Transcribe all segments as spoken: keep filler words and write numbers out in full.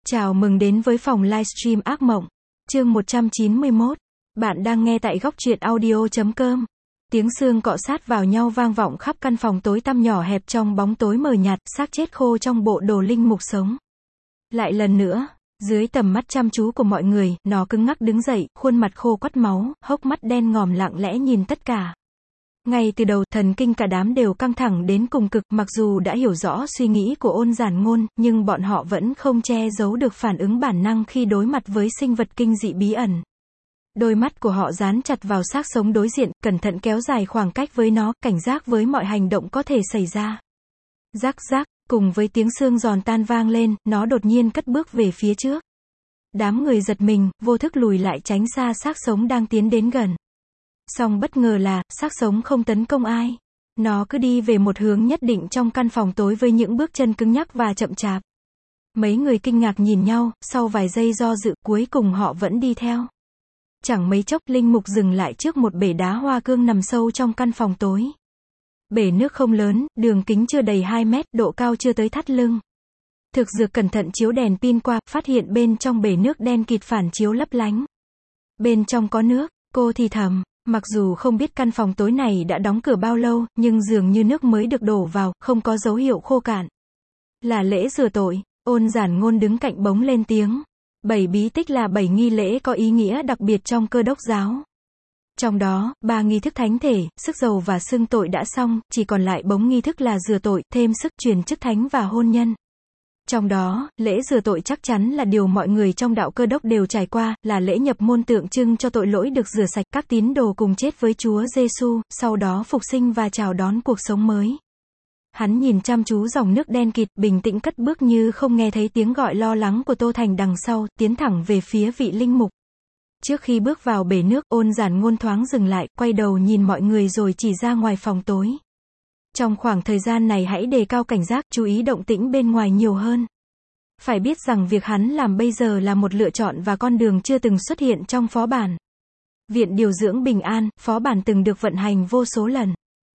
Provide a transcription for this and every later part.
Chào mừng đến với phòng livestream ác mộng. Chương một trăm chín mươi mốt. Bạn đang nghe tại góc truyện audio chấm com. Tiếng xương cọ sát vào nhau vang vọng khắp căn phòng tối tăm nhỏ hẹp trong bóng tối mờ nhạt, xác chết khô trong bộ đồ linh mục sống. Lại lần nữa, dưới tầm mắt chăm chú của mọi người, nó cứng ngắc đứng dậy, khuôn mặt khô quắt máu, hốc mắt đen ngòm lặng lẽ nhìn tất cả. Ngay từ đầu, thần kinh cả đám đều căng thẳng đến cùng cực, mặc dù đã hiểu rõ suy nghĩ của Ôn Giản Ngôn, nhưng bọn họ vẫn không che giấu được phản ứng bản năng khi đối mặt với sinh vật kinh dị bí ẩn. Đôi mắt của họ dán chặt vào xác sống đối diện, cẩn thận kéo dài khoảng cách với nó, cảnh giác với mọi hành động có thể xảy ra. Rắc rắc, cùng với tiếng xương giòn tan vang lên, nó đột nhiên cất bước về phía trước. Đám người giật mình, vô thức lùi lại tránh xa xác sống đang tiến đến gần. Song bất ngờ là, xác sống không tấn công ai. Nó cứ đi về một hướng nhất định trong căn phòng tối với những bước chân cứng nhắc và chậm chạp. Mấy người kinh ngạc nhìn nhau, sau vài giây do dự, cuối cùng họ vẫn đi theo. Chẳng mấy chốc, linh mục dừng lại trước một bể đá hoa cương nằm sâu trong căn phòng tối. Bể nước không lớn, đường kính chưa đầy hai mét, độ cao chưa tới thắt lưng. Thực dược cẩn thận chiếu đèn pin qua, phát hiện bên trong bể nước đen kịt phản chiếu lấp lánh. Bên trong có nước, cô thì thầm. Mặc dù không biết căn phòng tối này đã đóng cửa bao lâu, nhưng dường như nước mới được đổ vào, không có dấu hiệu khô cạn. Là lễ rửa tội. Ôn Giản Ngôn đứng cạnh bỗng lên tiếng. Bảy bí tích là bảy nghi lễ có ý nghĩa đặc biệt trong Cơ Đốc giáo. Trong đó, ba nghi thức thánh thể, sức dầu và xưng tội đã xong, chỉ còn lại bốn nghi thức là rửa tội, thêm sức truyền chức thánh và hôn nhân. Trong đó, lễ rửa tội chắc chắn là điều mọi người trong đạo Cơ Đốc đều trải qua, là lễ nhập môn tượng trưng cho tội lỗi được rửa sạch, các tín đồ cùng chết với Chúa Giêsu, sau đó phục sinh và chào đón cuộc sống mới. Hắn nhìn chăm chú dòng nước đen kịt, bình tĩnh cất bước như không nghe thấy tiếng gọi lo lắng của Tô Thành đằng sau, tiến thẳng về phía vị linh mục. Trước khi bước vào bể nước, Ôn Giản Ngôn thoáng dừng lại, quay đầu nhìn mọi người rồi chỉ ra ngoài phòng tối. Trong khoảng thời gian này hãy đề cao cảnh giác, chú ý động tĩnh bên ngoài nhiều hơn. Phải biết rằng việc hắn làm bây giờ là một lựa chọn và con đường chưa từng xuất hiện trong phó bản. Viện điều dưỡng Bình An, phó bản từng được vận hành vô số lần.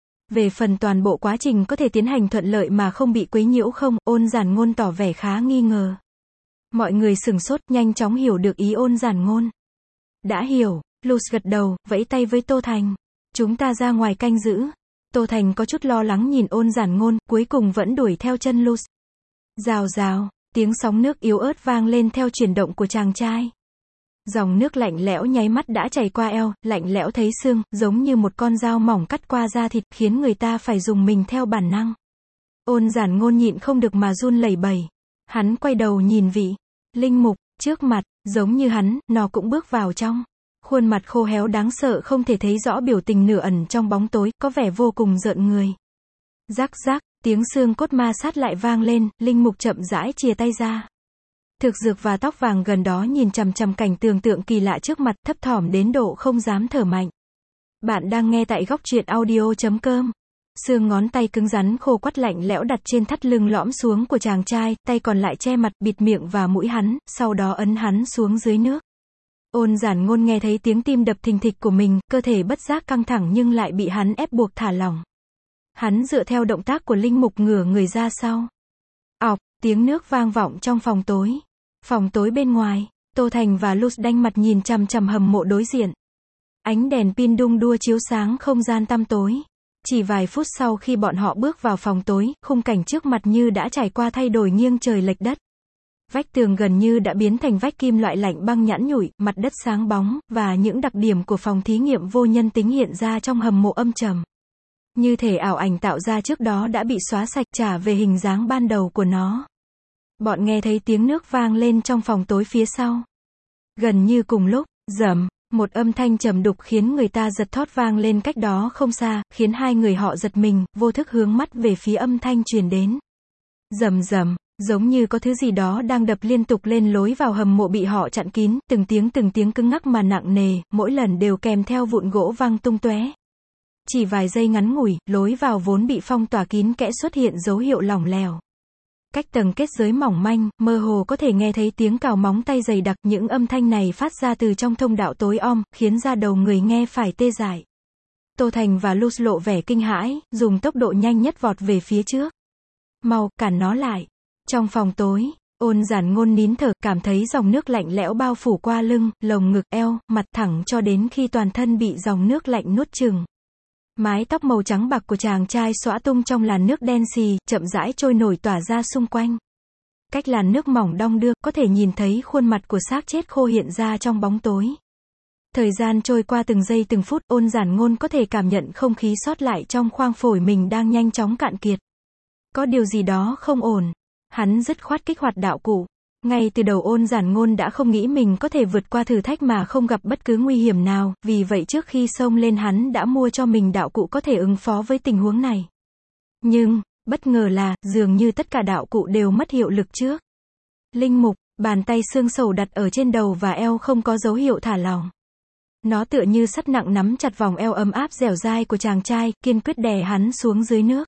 Về phần toàn bộ quá trình có thể tiến hành thuận lợi mà không bị quấy nhiễu không, Ôn Giản Ngôn tỏ vẻ khá nghi ngờ. Mọi người sửng sốt, nhanh chóng hiểu được ý Ôn Giản Ngôn. Đã hiểu, Luz gật đầu, vẫy tay với Tô Thành. Chúng ta ra ngoài canh giữ. Tô Thành có chút lo lắng nhìn Ôn Giản Ngôn, cuối cùng vẫn đuổi theo chân Luz. Rào rào, tiếng sóng nước yếu ớt vang lên theo chuyển động của chàng trai. Dòng nước lạnh lẽo nháy mắt đã chảy qua eo, lạnh lẽo thấy xương, giống như một con dao mỏng cắt qua da thịt, khiến người ta phải dùng mình theo bản năng. Ôn Giản Ngôn nhịn không được mà run lẩy bẩy. Hắn quay đầu nhìn vị linh mục trước mặt, giống như hắn, nó cũng bước vào trong. Khuôn mặt khô héo đáng sợ không thể thấy rõ biểu tình nửa ẩn trong bóng tối, có vẻ vô cùng rợn người. Rắc rắc, tiếng xương cốt ma sát lại vang lên, linh mục chậm rãi chìa tay ra. Thực dược và tóc vàng gần đó nhìn chằm chằm cảnh tường tượng kỳ lạ trước mặt, thấp thỏm đến độ không dám thở mạnh. Bạn đang nghe tại góc truyện audio chấm com. Xương ngón tay cứng rắn khô quắt lạnh lẽo đặt trên thắt lưng lõm xuống của chàng trai, tay còn lại che mặt, bịt miệng và mũi hắn, sau đó ấn hắn xuống dưới nước. Ôn Giản Ngôn nghe thấy tiếng tim đập thình thịch của mình, cơ thể bất giác căng thẳng nhưng lại bị hắn ép buộc thả lỏng. Hắn dựa theo động tác của linh mục ngửa người ra sau. Ọc, tiếng nước vang vọng trong phòng tối. Phòng tối bên ngoài, Tô Thành và Luz đanh mặt nhìn chằm chằm hầm mộ đối diện. Ánh đèn pin đung đua chiếu sáng không gian tăm tối. Chỉ vài phút sau khi bọn họ bước vào phòng tối, khung cảnh trước mặt như đã trải qua thay đổi nghiêng trời lệch đất. Vách tường gần như đã biến thành vách kim loại lạnh băng nhẵn nhụi, mặt đất sáng bóng, và những đặc điểm của phòng thí nghiệm vô nhân tính hiện ra trong hầm mộ âm trầm. Như thể ảo ảnh tạo ra trước đó đã bị xóa sạch, trả về hình dáng ban đầu của nó. Bọn nghe thấy tiếng nước vang lên trong phòng tối phía sau. Gần như cùng lúc, rầm, một âm thanh trầm đục khiến người ta giật thót vang lên cách đó không xa, khiến hai người họ giật mình, vô thức hướng mắt về phía âm thanh truyền đến. Rầm rầm, giống như có thứ gì đó đang đập liên tục lên lối vào hầm mộ bị họ chặn kín, từng tiếng từng tiếng cứng ngắc mà nặng nề, mỗi lần đều kèm theo vụn gỗ văng tung tóe. Chỉ vài giây ngắn ngủi, lối vào vốn bị phong tỏa kín kẽ xuất hiện dấu hiệu lỏng lẻo. Cách tầng kết giới mỏng manh, mơ hồ có thể nghe thấy tiếng cào móng tay dày đặc, những âm thanh này phát ra từ trong thông đạo tối om, khiến da đầu người nghe phải tê dại. Tô Thành và Luz lộ vẻ kinh hãi, dùng tốc độ nhanh nhất vọt về phía trước. Mau, cản nó lại. Trong phòng tối, Ôn Giản Ngôn nín thở, cảm thấy dòng nước lạnh lẽo bao phủ qua lưng, lồng ngực, eo, mặt thẳng cho đến khi toàn thân bị dòng nước lạnh nuốt chửng. Mái tóc màu trắng bạc của chàng trai xõa tung trong làn nước đen xì, chậm rãi trôi nổi tỏa ra xung quanh. Cách làn nước mỏng đong đưa, có thể nhìn thấy khuôn mặt của xác chết khô hiện ra trong bóng tối. Thời gian trôi qua từng giây từng phút, Ôn Giản Ngôn có thể cảm nhận không khí sót lại trong khoang phổi mình đang nhanh chóng cạn kiệt. Có điều gì đó không ổn. Hắn dứt khoát kích hoạt đạo cụ. Ngay từ đầu Ôn Giản Ngôn đã không nghĩ mình có thể vượt qua thử thách mà không gặp bất cứ nguy hiểm nào, vì vậy trước khi xông lên hắn đã mua cho mình đạo cụ có thể ứng phó với tình huống này. Nhưng, bất ngờ là, dường như tất cả đạo cụ đều mất hiệu lực trước. Linh mục, bàn tay xương sầu đặt ở trên đầu và eo không có dấu hiệu thả lỏng. Nó tựa như sắt nặng nắm chặt vòng eo ấm áp dẻo dai của chàng trai, kiên quyết đè hắn xuống dưới nước.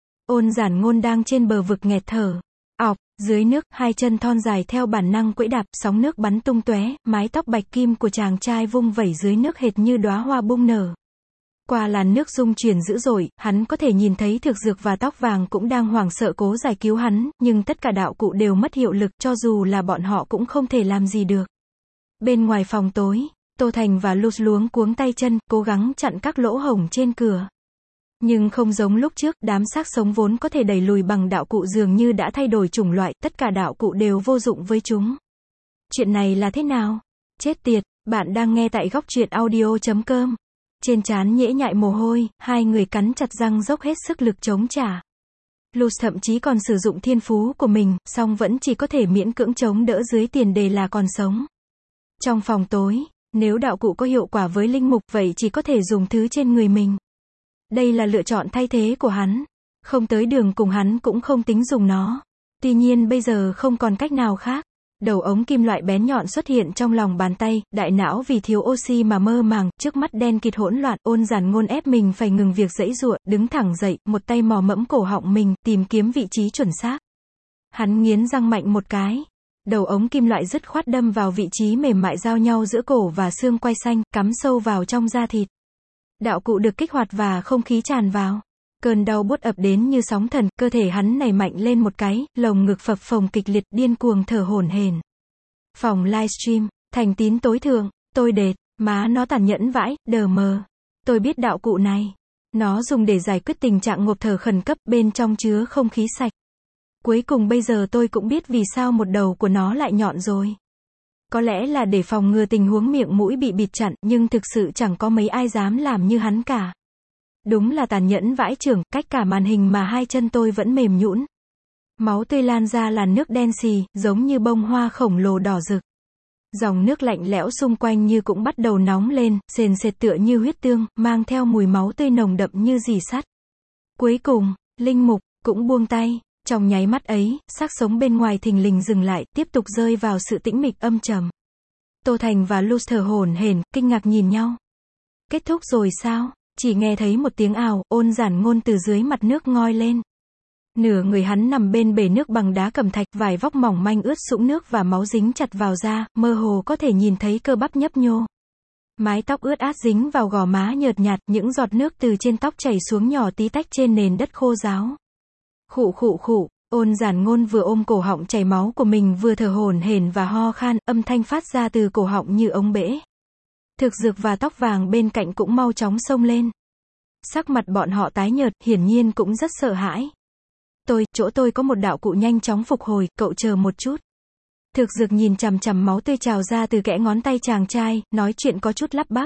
Ôn Giản Ngôn đang trên bờ vực nghẹt thở. Ọc, dưới nước, hai chân thon dài theo bản năng quẫy đạp, sóng nước bắn tung tóe, mái tóc bạch kim của chàng trai vung vẩy dưới nước hệt như đóa hoa bung nở. Qua làn nước rung chuyển dữ dội, hắn có thể nhìn thấy Thực Dược và Tóc Vàng cũng đang hoảng sợ cố giải cứu hắn, nhưng tất cả đạo cụ đều mất hiệu lực, cho dù là bọn họ cũng không thể làm gì được. Bên ngoài phòng tối, Tô Thành và Luz luống cuống tay chân, cố gắng chặn các lỗ hổng trên cửa. Nhưng không giống lúc trước, đám xác sống vốn có thể đẩy lùi bằng đạo cụ dường như đã thay đổi chủng loại, tất cả đạo cụ đều vô dụng với chúng. Chuyện này là thế nào? Chết tiệt, bạn đang nghe tại góc truyện audio chấm com. Trên trán nhễ nhại mồ hôi, hai người cắn chặt răng dốc hết sức lực chống trả. Luz thậm chí còn sử dụng thiên phú của mình, song vẫn chỉ có thể miễn cưỡng chống đỡ dưới tiền đề là còn sống. Trong phòng tối, nếu đạo cụ có hiệu quả với linh mục, vậy chỉ có thể dùng thứ trên người mình. Đây là lựa chọn thay thế của hắn. Không tới đường cùng hắn cũng không tính dùng nó. Tuy nhiên bây giờ không còn cách nào khác. Đầu ống kim loại bén nhọn xuất hiện trong lòng bàn tay, đại não vì thiếu oxy mà mơ màng, trước mắt đen kịt hỗn loạn, Ôn Giản Ngôn ép mình phải ngừng việc giãy giụa, đứng thẳng dậy, một tay mò mẫm cổ họng mình, tìm kiếm vị trí chuẩn xác. Hắn nghiến răng mạnh một cái. Đầu ống kim loại dứt khoát đâm vào vị trí mềm mại giao nhau giữa cổ và xương quai xanh, cắm sâu vào trong da thịt. Đạo cụ được kích hoạt và không khí tràn vào. Cơn đau buốt ập đến như sóng thần, cơ thể hắn nảy mạnh lên một cái, lồng ngực phập phồng kịch liệt, điên cuồng thở hổn hển. Phòng livestream, Thành Tín tối thượng, tôi đệt, má nó tàn nhẫn vãi, đờ mờ. Tôi biết đạo cụ này. Nó dùng để giải quyết tình trạng ngộp thở khẩn cấp, bên trong chứa không khí sạch. Cuối cùng bây giờ tôi cũng biết vì sao một đầu của nó lại nhọn rồi. Có lẽ là để phòng ngừa tình huống miệng mũi bị bịt chặn, nhưng thực sự chẳng có mấy ai dám làm như hắn cả. Đúng là tàn nhẫn vãi chưởng, cách cả màn hình mà hai chân tôi vẫn mềm nhũn. Máu tươi lan ra làn nước đen xì, giống như bông hoa khổng lồ đỏ rực. Dòng nước lạnh lẽo xung quanh như cũng bắt đầu nóng lên, sền sệt tựa như huyết tương, mang theo mùi máu tươi nồng đậm như rỉ sắt. Cuối cùng, linh mục cũng buông tay. Trong nháy mắt ấy, xác sống bên ngoài thình lình dừng lại, tiếp tục rơi vào sự tĩnh mịch âm trầm. Tô Thành và Luz thở hổn hển, kinh ngạc nhìn nhau. Kết thúc rồi sao? Chỉ nghe thấy một tiếng ào, Ôn Giản Ngôn từ dưới mặt nước ngoi lên. Nửa người hắn nằm bên bể nước bằng đá cẩm thạch, vải vóc mỏng manh ướt sũng nước và máu dính chặt vào da, mơ hồ có thể nhìn thấy cơ bắp nhấp nhô. Mái tóc ướt át dính vào gò má nhợt nhạt, những giọt nước từ trên tóc chảy xuống nhỏ tí tách trên nền đất khô ráo. Khụ khụ khụ, Ôn Giản Ngôn vừa ôm cổ họng chảy máu của mình vừa thở hổn hển và ho khan, âm thanh phát ra từ cổ họng như ống bể. Thực Dược và Tóc Vàng bên cạnh cũng mau chóng xông lên. Sắc mặt bọn họ tái nhợt, hiển nhiên cũng rất sợ hãi. Tôi, chỗ tôi có một đạo cụ nhanh chóng phục hồi, cậu chờ một chút. Thực Dược nhìn chằm chằm máu tươi trào ra từ kẽ ngón tay chàng trai, nói chuyện có chút lắp bắp.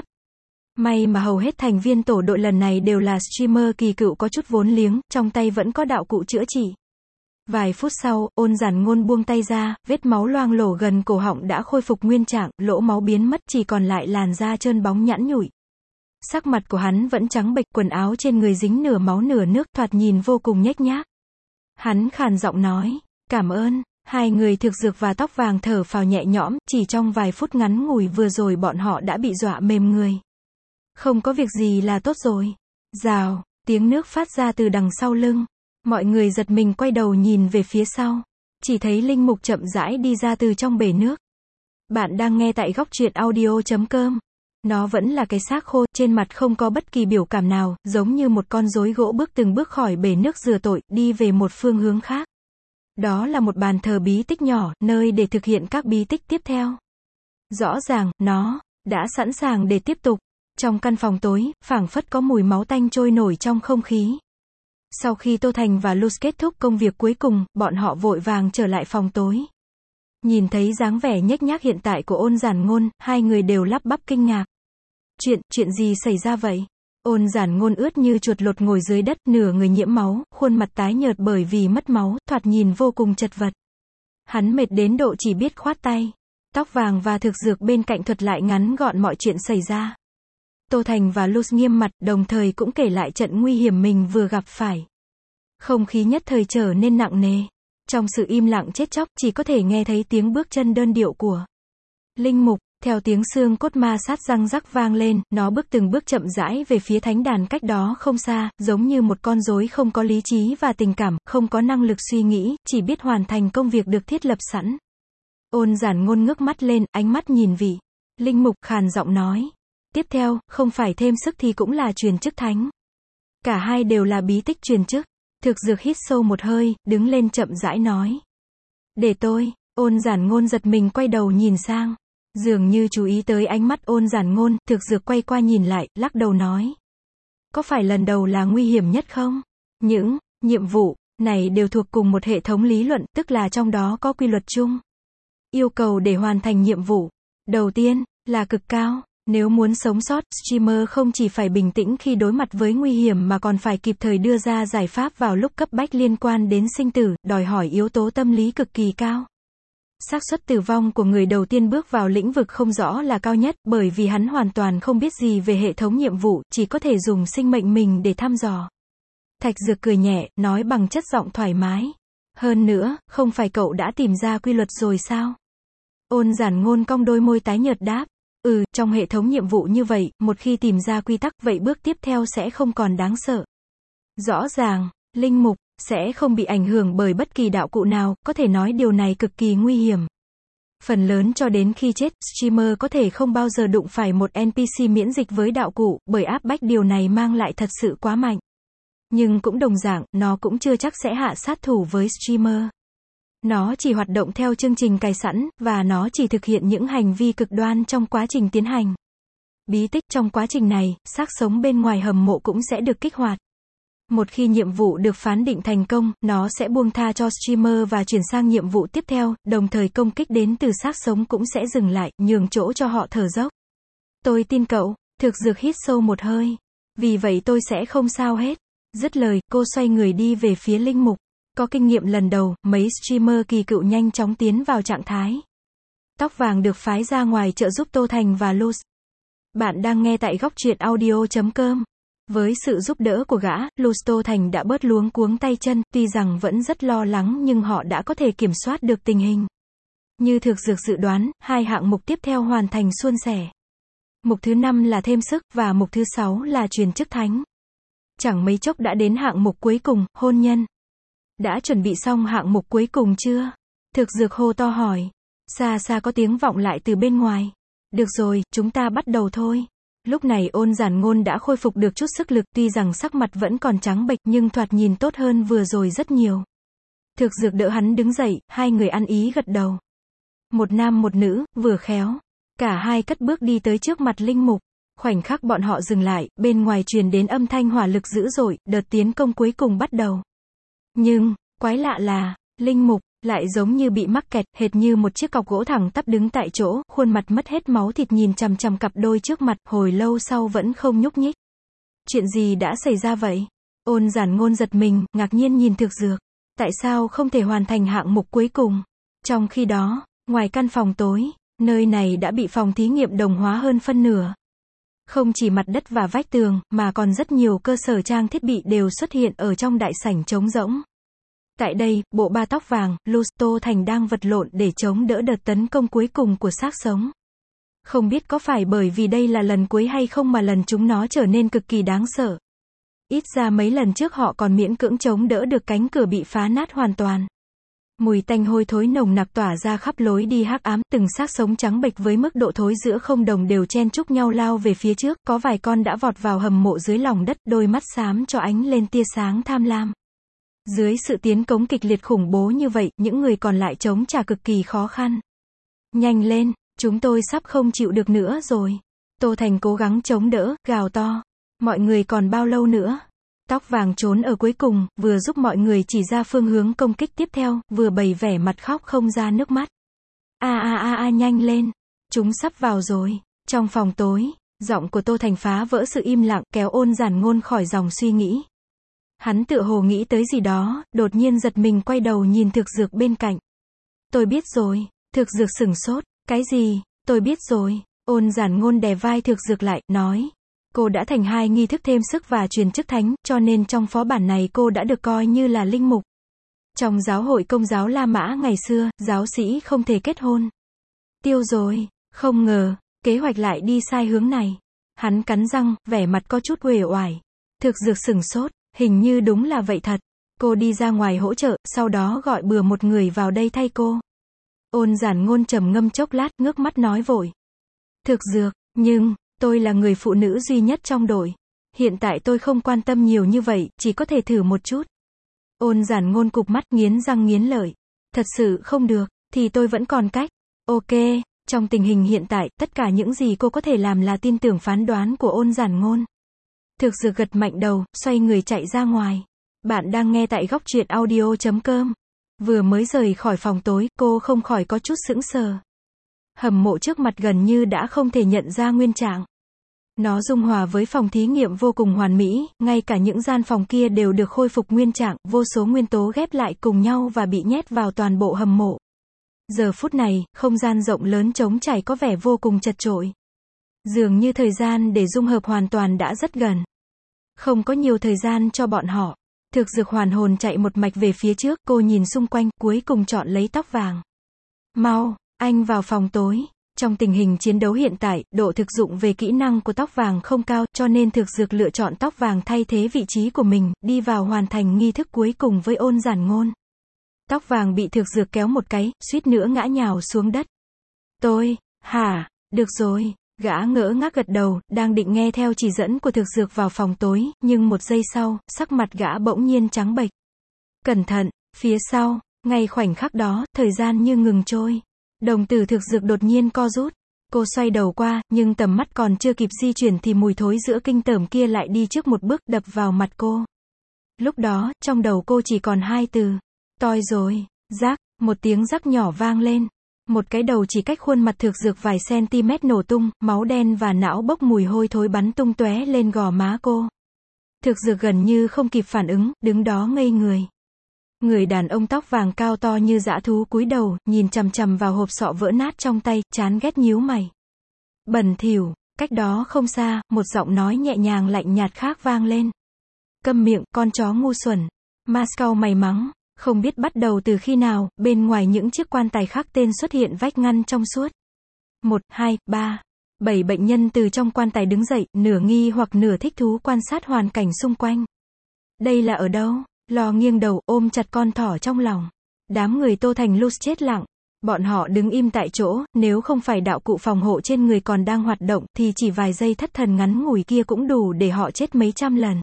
May mà hầu hết thành viên tổ đội lần này đều là streamer kỳ cựu có chút vốn liếng, trong tay vẫn có đạo cụ chữa trị. Vài phút sau, Ôn Giản Ngôn buông tay ra, vết máu loang lổ gần cổ họng đã khôi phục nguyên trạng, lỗ máu biến mất, chỉ còn lại làn da trơn bóng nhẵn nhụi. Sắc mặt của hắn vẫn trắng bệch, quần áo trên người dính nửa máu nửa nước, thoạt nhìn vô cùng nhếch nhác. Hắn khàn giọng nói, cảm ơn. Hai người Thực Dược và Tóc Vàng thở phào nhẹ nhõm, chỉ trong vài phút ngắn ngủi vừa rồi bọn họ đã bị dọa mềm người. Không có việc gì là tốt rồi. Rào, tiếng nước phát ra từ đằng sau lưng. Mọi người giật mình quay đầu nhìn về phía sau. Chỉ thấy linh mục chậm rãi đi ra từ trong bể nước. Bạn đang nghe tại góc truyện audio chấm com. Nó vẫn là cái xác khô, trên mặt không có bất kỳ biểu cảm nào, giống như một con rối gỗ bước từng bước khỏi bể nước rửa tội, đi về một phương hướng khác. Đó là một bàn thờ bí tích nhỏ, nơi để thực hiện các bí tích tiếp theo. Rõ ràng, nó đã sẵn sàng để tiếp tục. Trong căn phòng tối, phảng phất có mùi máu tanh trôi nổi trong không khí. Sau khi Tô Thành và Luz kết thúc công việc cuối cùng, bọn họ vội vàng trở lại phòng tối. Nhìn thấy dáng vẻ nhếch nhác hiện tại của Ôn Giản Ngôn, hai người đều lắp bắp kinh ngạc. Chuyện, chuyện gì xảy ra vậy? Ôn Giản Ngôn ướt như chuột lột ngồi dưới đất, nửa người nhiễm máu, khuôn mặt tái nhợt bởi vì mất máu, thoạt nhìn vô cùng chật vật. Hắn mệt đến độ chỉ biết khoát tay. Tóc vàng và thực dược bên cạnh thuật lại ngắn gọn mọi chuyện xảy ra. Tô Thành và Luz nghiêm mặt, đồng thời cũng kể lại trận nguy hiểm mình vừa gặp phải. Không khí nhất thời trở nên nặng nề. Trong sự im lặng chết chóc, chỉ có thể nghe thấy tiếng bước chân đơn điệu của linh mục, theo tiếng xương cốt ma sát răng rắc vang lên, nó bước từng bước chậm rãi về phía thánh đàn cách đó không xa, giống như một con rối không có lý trí và tình cảm, không có năng lực suy nghĩ, chỉ biết hoàn thành công việc được thiết lập sẵn. Ôn Giản Ngôn ngước mắt lên, ánh mắt nhìn vị linh mục, khàn giọng nói. Tiếp theo, không phải thêm sức thì cũng là truyền chức thánh. Cả hai đều là bí tích truyền chức. Thực dược hít sâu một hơi, đứng lên chậm rãi nói. Để tôi. Ôn Giản Ngôn giật mình quay đầu nhìn sang. Dường như chú ý tới ánh mắt Ôn Giản Ngôn, thực dược quay qua nhìn lại, lắc đầu nói. Có phải lần đầu là nguy hiểm nhất không? Những nhiệm vụ này đều thuộc cùng một hệ thống lý luận, tức là trong đó có quy luật chung. Yêu cầu để hoàn thành nhiệm vụ. Đầu tiên, là cực cao. Nếu muốn sống sót, streamer không chỉ phải bình tĩnh khi đối mặt với nguy hiểm mà còn phải kịp thời đưa ra giải pháp vào lúc cấp bách liên quan đến sinh tử, đòi hỏi yếu tố tâm lý cực kỳ cao. Xác suất tử vong của người đầu tiên bước vào lĩnh vực không rõ là cao nhất, bởi vì hắn hoàn toàn không biết gì về hệ thống nhiệm vụ, chỉ có thể dùng sinh mệnh mình để thăm dò. Thạch Dược cười nhẹ, nói bằng chất giọng thoải mái. Hơn nữa, không phải cậu đã tìm ra quy luật rồi sao? Ôn Giản Ngôn cong đôi môi tái nhợt đáp. Ừ, trong hệ thống nhiệm vụ như vậy, một khi tìm ra quy tắc, vậy bước tiếp theo sẽ không còn đáng sợ. Rõ ràng, linh mục sẽ không bị ảnh hưởng bởi bất kỳ đạo cụ nào, có thể nói điều này cực kỳ nguy hiểm. Phần lớn cho đến khi chết, streamer có thể không bao giờ đụng phải một en pê xê miễn dịch với đạo cụ, bởi áp bách điều này mang lại thật sự quá mạnh. Nhưng cũng đồng dạng, nó cũng chưa chắc sẽ hạ sát thủ với streamer. Nó chỉ hoạt động theo chương trình cài sẵn, và nó chỉ thực hiện những hành vi cực đoan trong quá trình tiến hành. Bí tích trong quá trình này, xác sống bên ngoài hầm mộ cũng sẽ được kích hoạt. Một khi nhiệm vụ được phán định thành công, nó sẽ buông tha cho streamer và chuyển sang nhiệm vụ tiếp theo, đồng thời công kích đến từ xác sống cũng sẽ dừng lại, nhường chỗ cho họ thở dốc. Tôi tin cậu. Thực dược hít sâu một hơi. Vì vậy tôi sẽ không sao hết. Dứt lời, cô xoay người đi về phía linh mục. Có kinh nghiệm lần đầu, mấy streamer kỳ cựu nhanh chóng tiến vào trạng thái. Tóc vàng được phái ra ngoài trợ giúp Tô Thành và Luz. Bạn đang nghe tại góc truyện audio chấm com. Với sự giúp đỡ của gã, Luz Tô Thành đã bớt luống cuống tay chân, tuy rằng vẫn rất lo lắng nhưng họ đã có thể kiểm soát được tình hình. Như thực dược dự đoán, hai hạng mục tiếp theo hoàn thành suôn sẻ. Mục thứ năm là thêm sức, và mục thứ sáu là truyền chức thánh. Chẳng mấy chốc đã đến hạng mục cuối cùng, hôn nhân. Đã chuẩn bị xong hạng mục cuối cùng chưa? Thực dược hô to hỏi. Xa xa có tiếng vọng lại từ bên ngoài. Được rồi, chúng ta bắt đầu thôi. Lúc này Ôn Giản Ngôn đã khôi phục được chút sức lực, tuy rằng sắc mặt vẫn còn trắng bệch nhưng thoạt nhìn tốt hơn vừa rồi rất nhiều. Thực dược đỡ hắn đứng dậy, hai người ăn ý gật đầu. Một nam một nữ, vừa khéo. Cả hai cất bước đi tới trước mặt linh mục. Khoảnh khắc bọn họ dừng lại, bên ngoài truyền đến âm thanh hỏa lực dữ dội, đợt tiến công cuối cùng bắt đầu. Nhưng, quái lạ là, linh mục lại giống như bị mắc kẹt, hệt như một chiếc cọc gỗ thẳng tắp đứng tại chỗ, khuôn mặt mất hết máu thịt nhìn chằm chằm cặp đôi trước mặt, hồi lâu sau vẫn không nhúc nhích. Chuyện gì đã xảy ra vậy? Ôn Giản Ngôn giật mình, ngạc nhiên nhìn thực dược. Tại sao không thể hoàn thành hạng mục cuối cùng? Trong khi đó, ngoài căn phòng tối, nơi này đã bị phòng thí nghiệm đồng hóa hơn phân nửa. Không chỉ mặt đất và vách tường, mà còn rất nhiều cơ sở trang thiết bị đều xuất hiện ở trong đại sảnh trống rỗng. Tại đây, bộ ba tóc vàng, Luz, Tô Thành đang vật lộn để chống đỡ đợt tấn công cuối cùng của xác sống. Không biết có phải bởi vì đây là lần cuối hay không mà lần chúng nó trở nên cực kỳ đáng sợ. Ít ra mấy lần trước họ còn miễn cưỡng chống đỡ được cánh cửa bị phá nát hoàn toàn. Mùi tanh hôi thối nồng nặc tỏa ra khắp lối đi hắc ám, từng xác sống trắng bệch với mức độ thối giữa không đồng đều chen chúc nhau lao về phía trước, có vài con đã vọt vào hầm mộ dưới lòng đất, đôi mắt xám cho ánh lên tia sáng tham lam. Dưới sự tiến công kịch liệt khủng bố như vậy, những người còn lại chống trả cực kỳ khó khăn. Nhanh lên, chúng tôi sắp không chịu được nữa rồi. Tô Thành cố gắng chống đỡ, gào to. Mọi người còn bao lâu nữa? Tóc vàng trốn ở cuối cùng, vừa giúp mọi người chỉ ra phương hướng công kích tiếp theo, vừa bày vẻ mặt khóc không ra nước mắt. A a a a nhanh lên. Chúng sắp vào rồi. Trong phòng tối, giọng của Tô Thành phá vỡ sự im lặng, kéo Ôn Giản Ngôn khỏi dòng suy nghĩ. Hắn tựa hồ nghĩ tới gì đó, đột nhiên giật mình quay đầu nhìn Thực Dược bên cạnh. Tôi biết rồi. Thực Dược sửng sốt. Cái gì? Tôi biết rồi. Ôn Giản Ngôn đè vai Thực Dược lại, nói. Cô đã thành hai nghi thức thêm sức và truyền chức thánh, cho nên trong phó bản này cô đã được coi như là linh mục. Trong giáo hội Công giáo La Mã ngày xưa, giáo sĩ không thể kết hôn. Tiêu rồi. Không ngờ, kế hoạch lại đi sai hướng này. Hắn cắn răng, vẻ mặt có chút uể oải. Thực Dược sửng sốt, hình như đúng là vậy thật. Cô đi ra ngoài hỗ trợ, sau đó gọi bừa một người vào đây thay cô. Ôn Giản Ngôn trầm ngâm chốc lát, ngước mắt nói vội. Thực Dược, nhưng, tôi là người phụ nữ duy nhất trong đội. Hiện tại tôi không quan tâm nhiều như vậy, chỉ có thể thử một chút. Ôn Giản Ngôn cụp mắt, nghiến răng nghiến lợi. Thật sự không được, thì tôi vẫn còn cách. Ok, trong tình hình hiện tại, tất cả những gì cô có thể làm là tin tưởng phán đoán của Ôn Giản Ngôn. Thực Dược gật mạnh đầu, xoay người chạy ra ngoài. Bạn đang nghe tại góc truyện audio chấm com. Vừa mới rời khỏi phòng tối, cô không khỏi có chút sững sờ. Hầm mộ trước mặt gần như đã không thể nhận ra nguyên trạng. Nó dung hòa với phòng thí nghiệm vô cùng hoàn mỹ, ngay cả những gian phòng kia đều được khôi phục nguyên trạng, vô số nguyên tố ghép lại cùng nhau và bị nhét vào toàn bộ hầm mộ. Giờ phút này, không gian rộng lớn trống trải có vẻ vô cùng chật chội. Dường như thời gian để dung hợp hoàn toàn đã rất gần. Không có nhiều thời gian cho bọn họ. Thực Dược hoàn hồn chạy một mạch về phía trước, cô nhìn xung quanh, cuối cùng chọn lấy tóc vàng. Mau, anh vào phòng tối. Trong tình hình chiến đấu hiện tại, độ thực dụng về kỹ năng của tóc vàng không cao, cho nên Thực Dược lựa chọn tóc vàng thay thế vị trí của mình, đi vào hoàn thành nghi thức cuối cùng với Ôn Giản Ngôn. Tóc vàng bị Thực Dược kéo một cái, suýt nữa ngã nhào xuống đất. Tôi, hả, được rồi, gã ngỡ ngác gật đầu, đang định nghe theo chỉ dẫn của Thực Dược vào phòng tối, nhưng một giây sau, sắc mặt gã bỗng nhiên trắng bệch. Cẩn thận, phía sau, ngay khoảnh khắc đó, thời gian như ngừng trôi. Đồng tử Thực Dược đột nhiên co rút. Cô xoay đầu qua, nhưng tầm mắt còn chưa kịp di chuyển thì mùi thối giữa kinh tởm kia lại đi trước một bước, đập vào mặt cô. Lúc đó, trong đầu cô chỉ còn hai từ. Toi rồi. Rác, một tiếng rắc nhỏ vang lên. Một cái đầu chỉ cách khuôn mặt Thực Dược vài cm nổ tung, máu đen và não bốc mùi hôi thối bắn tung tóe lên gò má cô. Thực Dược gần như không kịp phản ứng, đứng đó ngây người. Người đàn ông tóc vàng cao to như dã thú cúi đầu, nhìn chằm chằm vào hộp sọ vỡ nát trong tay, chán ghét nhíu mày. Bẩn thỉu, cách đó không xa, một giọng nói nhẹ nhàng lạnh nhạt khác vang lên. Câm miệng, con chó ngu xuẩn. Moscow mày mắng, không biết bắt đầu từ khi nào, bên ngoài những chiếc quan tài khắc tên xuất hiện vách ngăn trong suốt. Một, hai, ba. Bảy bệnh nhân từ trong quan tài đứng dậy, nửa nghi hoặc nửa thích thú quan sát hoàn cảnh xung quanh. Đây là ở đâu? Lo nghiêng đầu, ôm chặt con thỏ trong lòng. Đám người Tô Thành Luz chết lặng. Bọn họ đứng im tại chỗ, nếu không phải đạo cụ phòng hộ trên người còn đang hoạt động, thì chỉ vài giây thất thần ngắn ngủi kia cũng đủ để họ chết mấy trăm lần.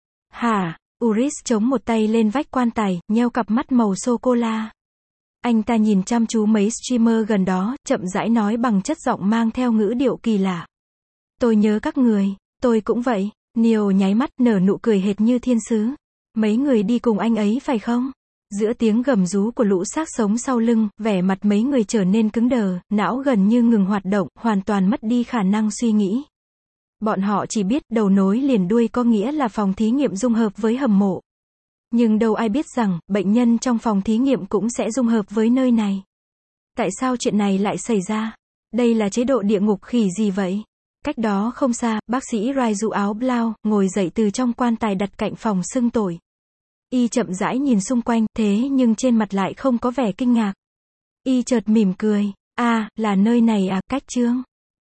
Hả? Uris chống một tay lên vách quan tài, nheo cặp mắt màu sô-cô-la. Anh ta nhìn chăm chú mấy streamer gần đó, chậm rãi nói bằng chất giọng mang theo ngữ điệu kỳ lạ. Tôi nhớ các người, tôi cũng vậy. Neo nháy mắt, nở nụ cười hệt như thiên sứ. Mấy người đi cùng anh ấy phải không? Giữa tiếng gầm rú của lũ xác sống sau lưng, vẻ mặt mấy người trở nên cứng đờ, não gần như ngừng hoạt động, hoàn toàn mất đi khả năng suy nghĩ. Bọn họ chỉ biết đầu nối liền đuôi có nghĩa là phòng thí nghiệm dung hợp với hầm mộ. Nhưng đâu ai biết rằng, bệnh nhân trong phòng thí nghiệm cũng sẽ dung hợp với nơi này. Tại sao chuyện này lại xảy ra? Đây là chế độ địa ngục khỉ gì vậy? Cách đó không xa, bác sĩ Raizu áo blau, ngồi dậy từ trong quan tài đặt cạnh phòng xưng tội. Y chậm rãi nhìn xung quanh, thế nhưng trên mặt lại không có vẻ kinh ngạc. Y chợt mỉm cười. À, là nơi này à, cách chương.